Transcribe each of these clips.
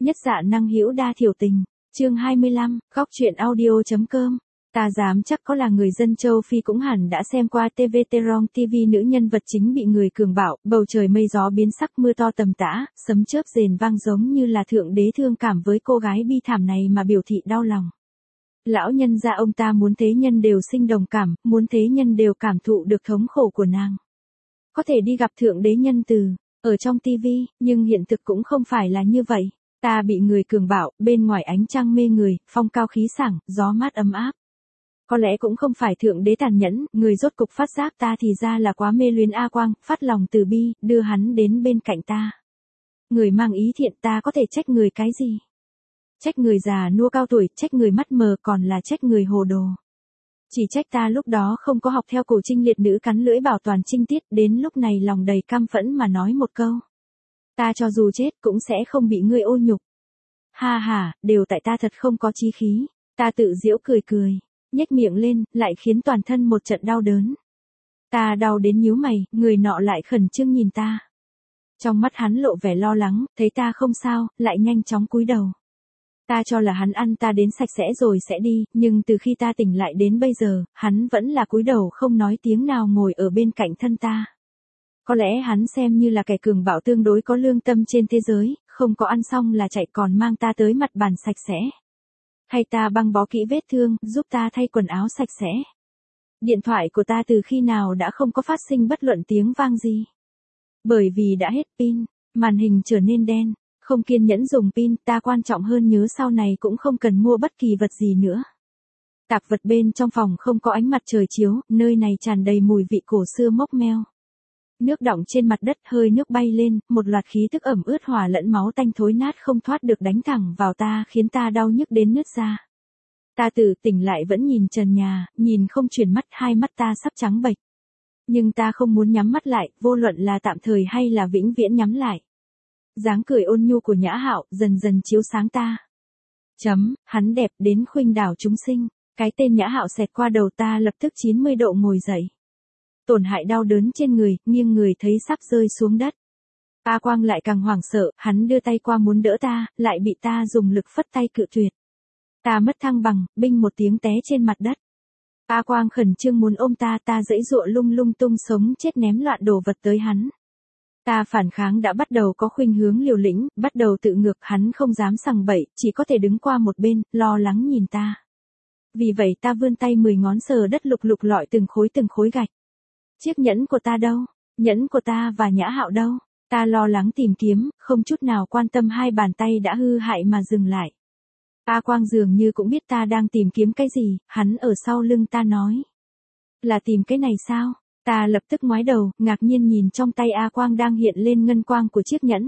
Nhất dạ năng hữu đa thiểu tình. Chương 25, góc truyện audio.com. Ta dám chắc có là người dân châu Phi cũng hẳn đã xem qua TV Terong TV, nữ nhân vật chính bị người cường bạo, bầu trời mây gió biến sắc, mưa to tầm tã, sấm chớp rền vang giống như là thượng đế thương cảm với cô gái bi thảm này mà biểu thị đau lòng. Lão nhân gia ông ta muốn thế nhân đều sinh đồng cảm, muốn thế nhân đều cảm thụ được thống khổ của nàng. Có thể đi gặp thượng đế nhân từ ở trong TV, nhưng hiện thực cũng không phải là như vậy. Ta bị người cường bạo, bên ngoài ánh trăng mê người, phong cao khí sảng, gió mát ấm áp. Có lẽ cũng không phải thượng đế tàn nhẫn, người rốt cục phát giác ta thì ra là quá mê luyến A Quang, phát lòng từ bi, đưa hắn đến bên cạnh ta. Người mang ý thiện, ta có thể trách người cái gì? Trách người già nua cao tuổi, trách người mắt mờ, còn là trách người hồ đồ. Chỉ trách ta lúc đó không có học theo cổ trinh liệt nữ cắn lưỡi bảo toàn trinh tiết, đến lúc này lòng đầy căm phẫn mà nói một câu. Ta cho dù chết cũng sẽ không bị ngươi ô nhục. Ha ha, đều tại ta thật không có chí khí. Ta tự giễu cười cười, nhếch miệng lên, lại khiến toàn thân một trận đau đớn. Ta đau đến nhíu mày, người nọ lại khẩn trương nhìn ta. Trong mắt hắn lộ vẻ lo lắng, thấy ta không sao, lại nhanh chóng cúi đầu. Ta cho là hắn ăn ta đến sạch sẽ rồi sẽ đi, nhưng từ khi ta tỉnh lại đến bây giờ, hắn vẫn là cúi đầu không nói tiếng nào ngồi ở bên cạnh thân ta. Có lẽ hắn xem như là kẻ cường bạo tương đối có lương tâm trên thế giới, không có ăn xong là chạy còn mang ta tới mặt bàn sạch sẽ. Hay ta băng bó kỹ vết thương, giúp ta thay quần áo sạch sẽ. Điện thoại của ta từ khi nào đã không có phát sinh bất luận tiếng vang gì. Bởi vì đã hết pin, màn hình trở nên đen, không kiên nhẫn dùng pin, ta quan trọng hơn nhớ sau này cũng không cần mua bất kỳ vật gì nữa. Tạp vật bên trong phòng không có ánh mặt trời chiếu, nơi này tràn đầy mùi vị cổ xưa mốc meo. Nước đọng trên mặt đất, hơi nước bay lên, một loạt khí tức ẩm ướt hòa lẫn máu tanh thối nát không thoát được đánh thẳng vào ta, khiến ta đau nhức đến nứt ra. Ta tự tỉnh lại vẫn nhìn trần nhà, nhìn không chuyển mắt, hai mắt ta sắp trắng bệch. Nhưng ta không muốn nhắm mắt lại, vô luận là tạm thời hay là vĩnh viễn nhắm lại. Dáng cười ôn nhu của Nhã Hạo dần dần chiếu sáng ta. Hắn đẹp đến khuynh đảo chúng sinh. Cái tên Nhã Hạo xẹt qua đầu ta, lập tức 90 độ ngồi dậy. Tổn hại đau đớn trên người, nghiêng người thấy sắp rơi xuống đất. A Quang lại càng hoảng sợ, hắn đưa tay qua muốn đỡ ta, lại bị ta dùng lực phất tay cự tuyệt. Ta mất thăng bằng, binh một tiếng té trên mặt đất. A Quang khẩn trương muốn ôm ta, ta giãy giụa lung lung tung sống chết ném loạn đồ vật tới hắn. Ta phản kháng đã bắt đầu có khuynh hướng liều lĩnh, bắt đầu tự ngược, hắn không dám sằng bậy, chỉ có thể đứng qua một bên, lo lắng nhìn ta. Vì vậy ta vươn tay 10 ngón sờ đất lục lục lọi từng khối gạch. Chiếc nhẫn của ta đâu? Nhẫn của ta và Nhã Hạo đâu? Ta lo lắng tìm kiếm, không chút nào quan tâm hai bàn tay đã hư hại mà dừng lại. A Quang dường như cũng biết ta đang tìm kiếm cái gì, hắn ở sau lưng ta nói. Là tìm cái này sao? Ta lập tức ngoái đầu, ngạc nhiên nhìn trong tay A Quang đang hiện lên ngân quang của chiếc nhẫn.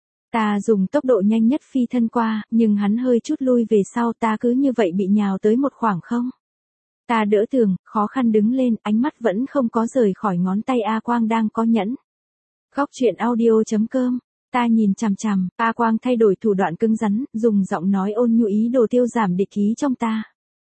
Ta dùng tốc độ nhanh nhất phi thân qua, nhưng hắn hơi chút lui về sau, ta cứ như vậy bị nhào tới một khoảng không. Ta đỡ tường, khó khăn đứng lên, ánh mắt vẫn không có rời khỏi ngón tay A Quang đang có nhẫn. Góc truyện audio.com. Ta nhìn chằm chằm, A Quang thay đổi thủ đoạn cứng rắn, dùng giọng nói ôn nhu ý đồ tiêu giảm địch ý trong ta.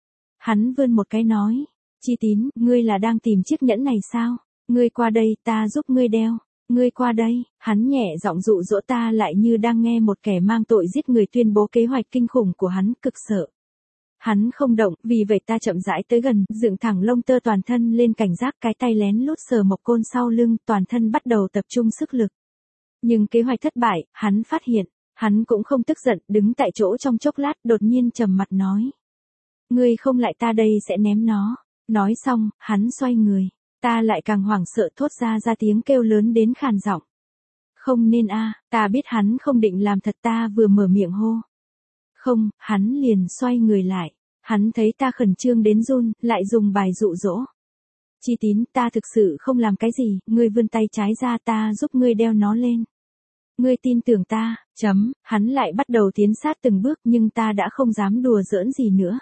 Hắn vươn một cái nói, Chi Tín, ngươi là đang tìm chiếc nhẫn này sao? Ngươi qua đây, ta giúp ngươi đeo. Ngươi qua đây, hắn nhẹ giọng dụ dỗ ta, lại như đang nghe một kẻ mang tội giết người tuyên bố kế hoạch kinh khủng của hắn, cực sợ. Hắn không động, vì vậy ta chậm rãi tới gần, dựng thẳng lông tơ toàn thân lên cảnh giác, cái tay lén lút sờ mộc côn sau lưng, toàn thân bắt đầu tập trung sức lực. Nhưng kế hoạch thất bại, hắn phát hiện, hắn cũng không tức giận, đứng tại chỗ trong chốc lát, đột nhiên trầm mặt nói. Ngươi không lại ta đây sẽ ném nó. Nói xong, hắn xoay người, ta lại càng hoảng sợ thốt ra tiếng kêu lớn đến khàn giọng. Không nên a, ta biết hắn không định làm thật, ta vừa mở miệng hô. Không, hắn liền xoay người lại. Hắn thấy ta khẩn trương đến run, lại dùng bài dụ dỗ. Chi Tín, ta thực sự không làm cái gì, ngươi vươn tay trái ra, ta giúp ngươi đeo nó lên. Ngươi tin tưởng ta, hắn lại bắt đầu tiến sát từng bước, nhưng ta đã không dám đùa giỡn gì nữa.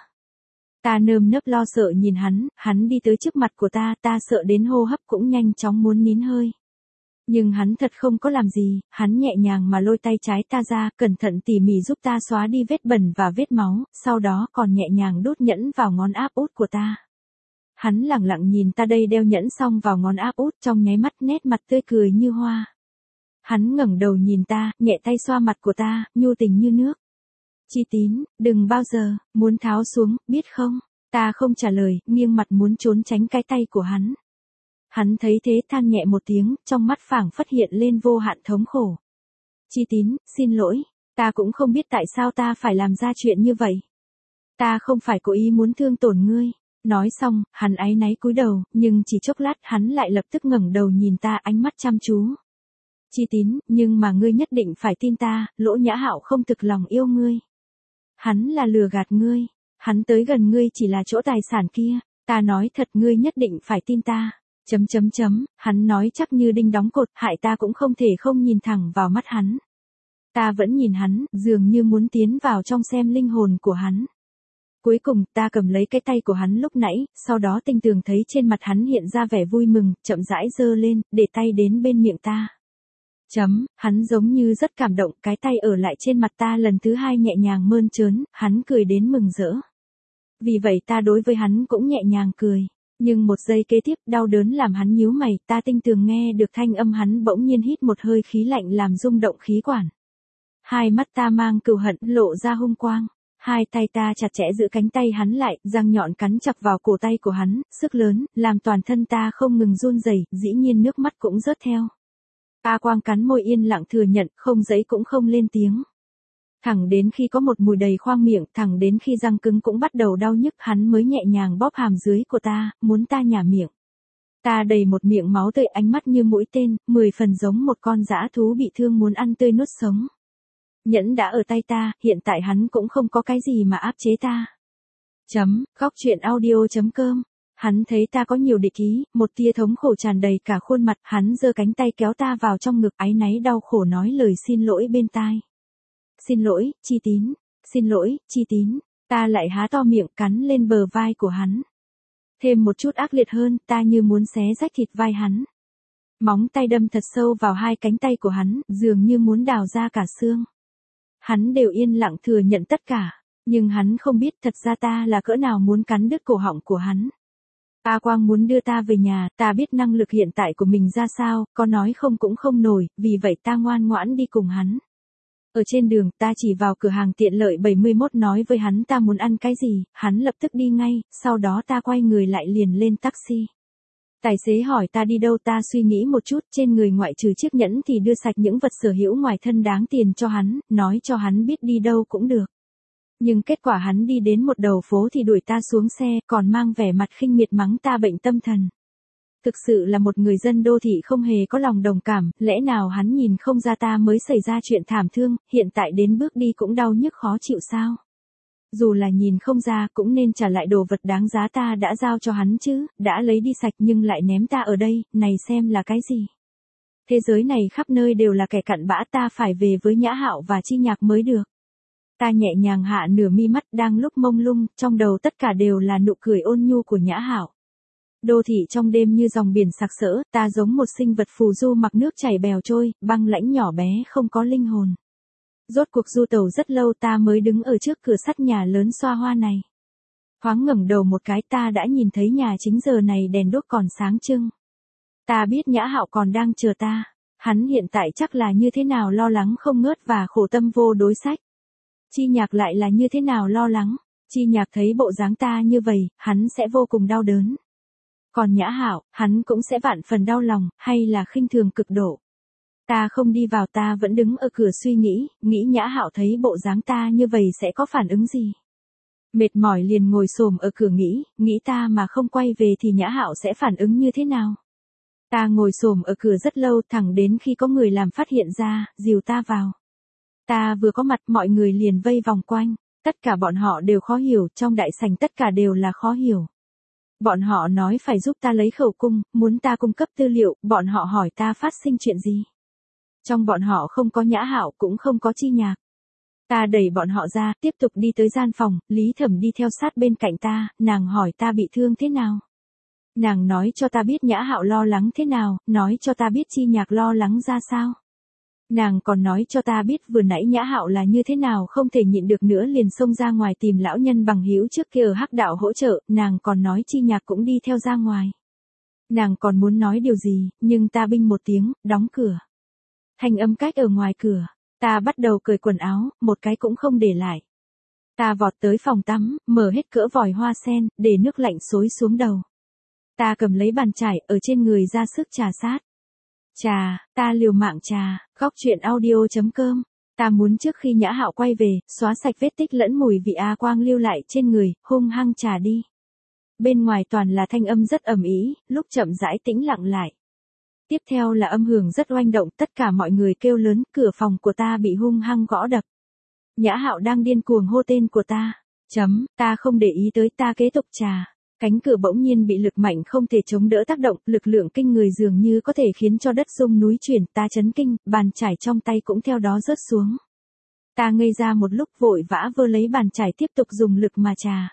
Ta nơm nớp lo sợ nhìn hắn đi tới trước mặt của ta, ta sợ đến hô hấp cũng nhanh chóng muốn nín hơi. Nhưng hắn thật không có làm gì, hắn nhẹ nhàng mà lôi tay trái ta ra, cẩn thận tỉ mỉ giúp ta xóa đi vết bẩn và vết máu, sau đó còn nhẹ nhàng đút nhẫn vào ngón áp út của ta. Hắn lặng lặng nhìn ta đây đeo nhẫn xong vào ngón áp út, trong nháy mắt nét mặt tươi cười như hoa. Hắn ngẩng đầu nhìn ta, nhẹ tay xoa mặt của ta, nhu tình như nước. Chi Tín, đừng bao giờ, muốn tháo xuống, biết không? Ta không trả lời, nghiêng mặt muốn trốn tránh cái tay của hắn. Hắn thấy thế than nhẹ một tiếng, trong mắt phảng phất hiện lên vô hạn thống khổ. Chi Tín, xin lỗi, ta cũng không biết tại sao ta phải làm ra chuyện như vậy. Ta không phải cố ý muốn thương tổn ngươi. Nói xong, hắn áy náy cúi đầu, nhưng chỉ chốc lát hắn lại lập tức ngẩng đầu nhìn ta ánh mắt chăm chú. Chi Tín, nhưng mà ngươi nhất định phải tin ta, Lỗ Nhã Hạo không thực lòng yêu ngươi. Hắn là lừa gạt ngươi, hắn tới gần ngươi chỉ là chỗ tài sản kia, ta nói thật ngươi nhất định phải tin ta. Hắn nói chắc như đinh đóng cột, hại ta cũng không thể không nhìn thẳng vào mắt hắn. Ta vẫn nhìn hắn, dường như muốn tiến vào trong xem linh hồn của hắn. Cuối cùng, ta cầm lấy cái tay của hắn lúc nãy, sau đó tinh tường thấy trên mặt hắn hiện ra vẻ vui mừng, chậm rãi giơ lên, để tay đến bên miệng ta. Hắn giống như rất cảm động, cái tay ở lại trên mặt ta lần thứ hai nhẹ nhàng mơn trớn, hắn cười đến mừng rỡ. Vì vậy ta đối với hắn cũng nhẹ nhàng cười. Nhưng một giây kế tiếp, đau đớn làm hắn nhíu mày, ta tinh tường nghe được thanh âm hắn bỗng nhiên hít một hơi khí lạnh làm rung động khí quản. Hai mắt ta mang cừu hận, lộ ra hung quang. Hai tay ta chặt chẽ giữ cánh tay hắn lại, răng nhọn cắn chặt vào cổ tay của hắn, sức lớn, làm toàn thân ta không ngừng run rẩy, dĩ nhiên nước mắt cũng rớt theo. A Quang cắn môi yên lặng thừa nhận, không giấy cũng không lên tiếng. Thẳng đến khi có một mùi đầy khoang miệng, thẳng đến khi răng cứng cũng bắt đầu đau nhức, hắn mới nhẹ nhàng bóp hàm dưới của ta, muốn ta nhả miệng. Ta đầy một miệng máu tươi, ánh mắt như mũi tên, 10 phần giống một con dã thú bị thương muốn ăn tươi nuốt sống. Nhẫn đã ở tay ta, hiện tại hắn cũng không có cái gì mà áp chế ta. Góc truyện audio.com. Hắn thấy ta có nhiều địch ý, một tia thống khổ tràn đầy cả khuôn mặt, hắn giơ cánh tay kéo ta vào trong ngực, áy náy đau khổ nói lời xin lỗi bên tai. Xin lỗi, Chi Tín. Xin lỗi, Chi Tín. Ta lại há to miệng cắn lên bờ vai của hắn. Thêm một chút ác liệt hơn, ta như muốn xé rách thịt vai hắn. Móng tay đâm thật sâu vào hai cánh tay của hắn, dường như muốn đào ra cả xương. Hắn đều yên lặng thừa nhận tất cả, nhưng hắn không biết thật ra ta là cỡ nào muốn cắn đứt cổ họng của hắn. A Quang muốn đưa ta về nhà, ta biết năng lực hiện tại của mình ra sao, có nói không cũng không nổi, vì vậy ta ngoan ngoãn đi cùng hắn. Ở trên đường, ta chỉ vào cửa hàng tiện lợi 71 nói với hắn ta muốn ăn cái gì, hắn lập tức đi ngay, sau đó ta quay người lại liền lên taxi. Tài xế hỏi ta đi đâu, ta suy nghĩ một chút, trên người ngoại trừ chiếc nhẫn thì đưa sạch những vật sở hữu ngoài thân đáng tiền cho hắn, nói cho hắn biết đi đâu cũng được. Nhưng kết quả hắn đi đến một đầu phố thì đuổi ta xuống xe, còn mang vẻ mặt khinh miệt mắng ta bệnh tâm thần. Thực sự là một người dân đô thị không hề có lòng đồng cảm, lẽ nào hắn nhìn không ra ta mới xảy ra chuyện thảm thương, hiện tại đến bước đi cũng đau nhức khó chịu sao? Dù là nhìn không ra cũng nên trả lại đồ vật đáng giá ta đã giao cho hắn chứ, đã lấy đi sạch nhưng lại ném ta ở đây, này xem là cái gì? Thế giới này khắp nơi đều là kẻ cặn bã, ta phải về với Nhã Hạo và Chi Nhạc mới được. Ta nhẹ nhàng hạ nửa mi mắt, đang lúc mông lung, trong đầu tất cả đều là nụ cười ôn nhu của Nhã Hạo. Đô thị trong đêm như dòng biển sặc sỡ, ta giống một sinh vật phù du mặc nước chảy bèo trôi, băng lãnh nhỏ bé không có linh hồn. Rốt cuộc du tàu rất lâu ta mới đứng ở trước cửa sắt nhà lớn xoa hoa này. Thoáng ngẩng đầu một cái ta đã nhìn thấy nhà chính giờ này đèn đuốc còn sáng trưng. Ta biết Nhã Hạo còn đang chờ ta. Hắn hiện tại chắc là như thế nào lo lắng không ngớt và khổ tâm vô đối sách. Chi Nhạc lại là như thế nào lo lắng. Chi Nhạc thấy bộ dáng ta như vậy, hắn sẽ vô cùng đau đớn. Còn Nhã Hạo, hắn cũng sẽ vạn phần đau lòng, hay là khinh thường cực độ. Ta không đi vào, ta vẫn đứng ở cửa suy nghĩ Nhã Hạo thấy bộ dáng ta như vậy sẽ có phản ứng gì. Mệt mỏi liền ngồi xổm ở cửa nghĩ ta mà không quay về thì Nhã Hạo sẽ phản ứng như thế nào. Ta ngồi xổm ở cửa rất lâu, thẳng đến khi có người làm phát hiện ra, dìu ta vào. Ta vừa có mặt mọi người liền vây vòng quanh, tất cả bọn họ đều khó hiểu, trong đại sảnh tất cả đều là khó hiểu. Bọn họ nói phải giúp ta lấy khẩu cung, muốn ta cung cấp tư liệu, bọn họ hỏi ta phát sinh chuyện gì. Trong bọn họ không có Nhã Hạo cũng không có Chi Nhạc. Ta đẩy bọn họ ra, tiếp tục đi tới gian phòng, Lý Thẩm đi theo sát bên cạnh ta, nàng hỏi ta bị thương thế nào. Nàng nói cho ta biết Nhã Hạo lo lắng thế nào, nói cho ta biết Chi Nhạc lo lắng ra sao. Nàng còn nói cho ta biết vừa nãy Nhã Hạo là như thế nào, không thể nhịn được nữa liền xông ra ngoài tìm lão nhân bằng hữu trước kia ở Hắc Đạo hỗ trợ, nàng còn nói Chi Nhạc cũng đi theo ra ngoài. Nàng còn muốn nói điều gì, nhưng ta binh một tiếng, đóng cửa. Thanh âm cách ở ngoài cửa, ta bắt đầu cởi quần áo, một cái cũng không để lại. Ta vọt tới phòng tắm, mở hết cỡ vòi hoa sen, để nước lạnh xối xuống đầu. Ta cầm lấy bàn chải ở trên người ra sức trà sát. Ta liều mạng trà, góc chuyện audio.com. Ta muốn trước khi Nhã Hạo quay về, xóa sạch vết tích lẫn mùi vị A Quang lưu lại trên người, hung hăng trà đi. Bên ngoài toàn là thanh âm rất ầm ĩ, lúc chậm rãi tĩnh lặng lại. Tiếp theo là âm hưởng rất oanh động, tất cả mọi người kêu lớn, cửa phòng của ta bị hung hăng gõ đập. Nhã Hạo đang điên cuồng hô tên của ta. Ta không để ý tới, ta kế tục trà. Cánh cửa bỗng nhiên bị lực mạnh không thể chống đỡ tác động, lực lượng kinh người dường như có thể khiến cho đất rung núi chuyển, ta chấn kinh, bàn chải trong tay cũng theo đó rớt xuống. Ta ngây ra một lúc vội vã vơ lấy bàn chải tiếp tục dùng lực mà trà.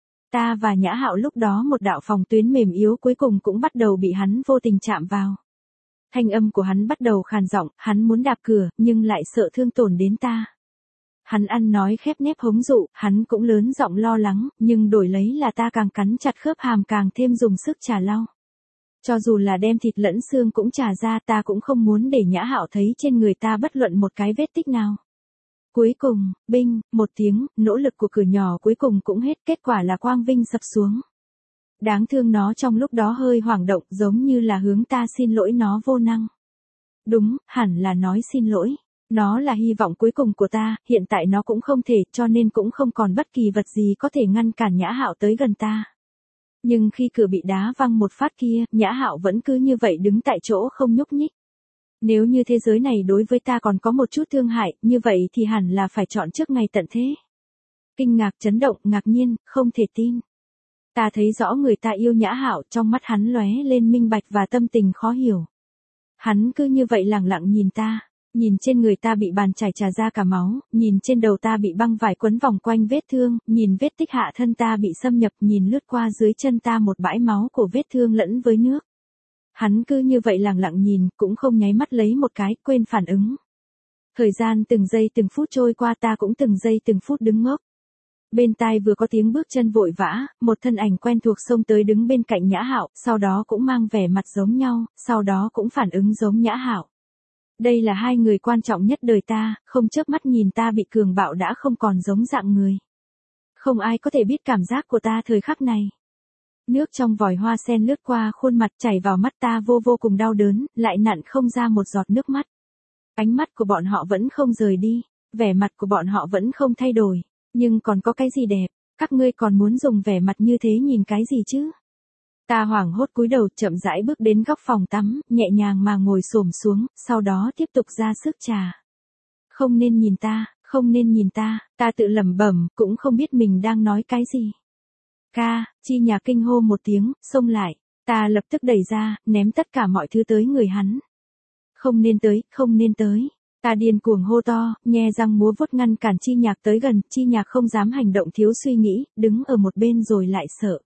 Ta và Nhã Hạo lúc đó một đạo phòng tuyến mềm yếu cuối cùng cũng bắt đầu bị hắn vô tình chạm vào. Thanh âm của hắn bắt đầu khàn giọng, hắn muốn đạp cửa, nhưng lại sợ thương tổn đến ta. Hắn ăn nói khép nép hống dụ, hắn cũng lớn giọng lo lắng, nhưng đổi lấy là ta càng cắn chặt khớp hàm càng thêm dùng sức trà lau. Cho dù là đem thịt lẫn xương cũng trà ra, ta cũng không muốn để Nhã Hạo thấy trên người ta bất luận một cái vết tích nào. Cuối cùng, binh, một tiếng, nỗ lực của cửa nhỏ cuối cùng cũng hết, kết quả là quang vinh sập xuống. Đáng thương nó trong lúc đó hơi hoảng động, giống như là hướng ta xin lỗi nó vô năng. Đúng, hẳn là nói xin lỗi. Nó là hy vọng cuối cùng của ta, hiện tại nó cũng không thể, cho nên cũng không còn bất kỳ vật gì có thể ngăn cản Nhã Hạo tới gần ta. Nhưng khi cửa bị đá văng một phát kia, Nhã Hạo vẫn cứ như vậy đứng tại chỗ không nhúc nhích. Nếu như thế giới này đối với ta còn có một chút thương hại, như vậy thì hẳn là phải chọn trước ngày tận thế. Kinh ngạc, chấn động, ngạc nhiên, không thể tin. Ta thấy rõ người ta yêu Nhã Hạo, trong mắt hắn lóe lên minh bạch và tâm tình khó hiểu. Hắn cứ như vậy lặng lặng nhìn ta. Nhìn trên người ta bị bàn chải trà ra cả máu, nhìn trên đầu ta bị băng vải quấn vòng quanh vết thương, nhìn vết tích hạ thân ta bị xâm nhập, nhìn lướt qua dưới chân ta một bãi máu của vết thương lẫn với nước. Hắn cứ như vậy lặng lặng nhìn, cũng không nháy mắt lấy một cái, quên phản ứng. Thời gian từng giây từng phút trôi qua, ta cũng từng giây từng phút đứng ngốc. Bên tai vừa có tiếng bước chân vội vã, một thân ảnh quen thuộc xông tới đứng bên cạnh Nhã Hạo, sau đó cũng mang vẻ mặt giống nhau, sau đó cũng phản ứng giống Nhã Hạo. Đây là hai người quan trọng nhất đời ta, không chớp mắt nhìn ta bị cường bạo đã không còn giống dạng người. Không ai có thể biết cảm giác của ta thời khắc này. Nước trong vòi hoa sen lướt qua khuôn mặt chảy vào mắt ta vô cùng đau đớn, lại nặn không ra một giọt nước mắt. Ánh mắt của bọn họ vẫn không rời đi, vẻ mặt của bọn họ vẫn không thay đổi, nhưng còn có cái gì đẹp, các ngươi còn muốn dùng vẻ mặt như thế nhìn cái gì chứ? Ta hoảng hốt cúi đầu chậm rãi bước đến góc phòng tắm, nhẹ nhàng mà ngồi xổm xuống, sau đó tiếp tục ra sức trà. Không nên nhìn ta, không nên nhìn ta, ta tự lẩm bẩm, cũng không biết mình đang nói cái gì. Chi Nhạc kinh hô một tiếng, xông lại, ta lập tức đẩy ra, ném tất cả mọi thứ tới người hắn. Không nên tới, không nên tới. Ta điên cuồng hô to, nhe răng múa vuốt ngăn cản Chi Nhạc tới gần, Chi Nhạc không dám hành động thiếu suy nghĩ, đứng ở một bên rồi lại sợ.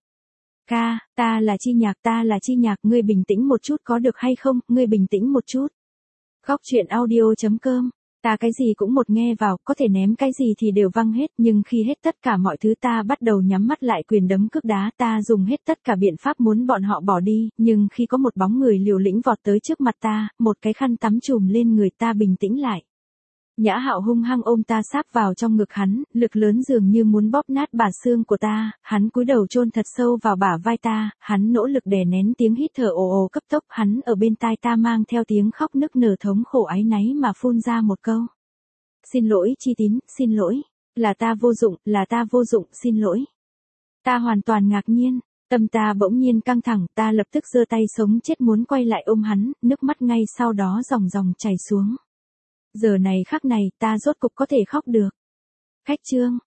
Ta là Chi Nhạc, ngươi bình tĩnh một chút có được hay không, ngươi bình tĩnh một chút. Góc chuyện audio.com. Ta cái gì cũng một nghe vào, có thể ném cái gì thì đều văng hết, nhưng khi hết tất cả mọi thứ ta bắt đầu nhắm mắt lại quyền đấm cước đá, ta dùng hết tất cả biện pháp muốn bọn họ bỏ đi, nhưng khi có một bóng người liều lĩnh vọt tới trước mặt ta, một cái khăn tắm trùm lên người ta bình tĩnh lại. Nhã Hạo hung hăng ôm ta sáp vào trong ngực hắn, lực lớn dường như muốn bóp nát bả xương của ta, hắn cúi đầu chôn thật sâu vào bả vai ta, hắn nỗ lực đè nén tiếng hít thở ồ ồ cấp tốc, hắn ở bên tai ta mang theo tiếng khóc nức nở thống khổ áy náy mà phun ra một câu. Xin lỗi Chi Tín, xin lỗi, là ta vô dụng, xin lỗi. Ta hoàn toàn ngạc nhiên, tâm ta bỗng nhiên căng thẳng, ta lập tức giơ tay sống chết muốn quay lại ôm hắn, nước mắt ngay sau đó ròng ròng chảy xuống. Giờ này khắc này ta rốt cục có thể khóc được. Khách chương.